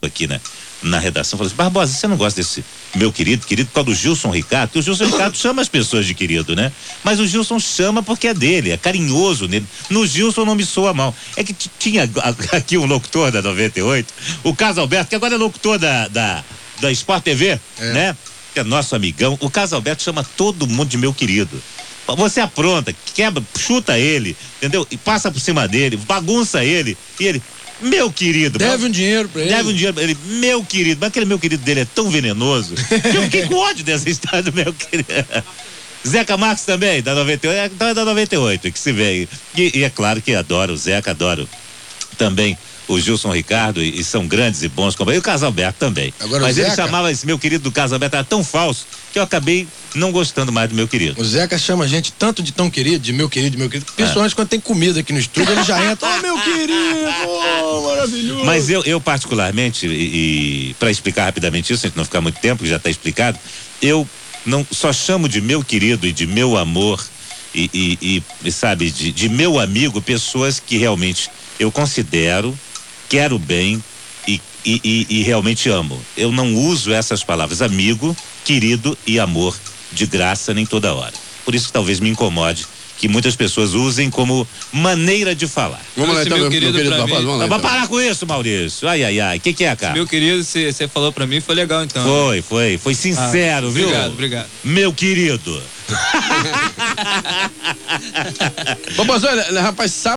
aqui, né? Na redação, falou assim: Barbosa, você não gosta desse meu querido, por causa do Gilson Ricardo? Porque o Gilson Ricardo chama as pessoas de querido, né? Mas o Gilson chama porque é dele, é carinhoso nele. No Gilson não me soa mal. É que tinha aqui um locutor da 98, o Carlos Alberto, que agora é locutor da Sport TV, né? Que é nosso amigão. O Carlos Alberto chama todo mundo de meu querido. Você apronta, quebra, chuta ele, entendeu? E passa por cima dele, bagunça ele, e ele: meu querido. Deve um dinheiro pra ele. Deve um dinheiro pra ele, meu querido. Mas aquele meu querido dele é tão venenoso que eu fiquei com ódio dessa história do meu querido. Zeca Marques também, da 98, então é da 98 que se vê. E é claro que adoro o Zeca, adoro também o Gilson Ricardo, e são grandes e bons companheiros. E o Casalberto também. Agora, mas ele Zeca chamava esse meu querido do Casalberto, era tão falso que eu acabei não gostando mais do meu querido. O Zeca chama a gente tanto de tão querido, de meu querido, principalmente quando tem comida aqui no estúdio, ele já entra: oh, meu querido, oh, maravilhoso. Mas eu particularmente, e para explicar rapidamente isso, a gente não ficar muito tempo, já está explicado, eu não só chamo de meu querido e de meu amor e sabe, de meu amigo, pessoas que realmente eu considero, quero bem e realmente amo. Eu não uso essas palavras amigo, querido e amor de graça nem toda hora. Por isso que talvez me incomode que muitas pessoas usem como maneira de falar. Vamos lá, então, meu querido Barbosa, vamos lá. Então. Parar com isso, Maurício. Ai, o que é, cara? Meu querido, você falou pra mim, foi legal então. Foi sincero, viu? Obrigado. Meu querido. Barbosa, olha, rapaz, sabe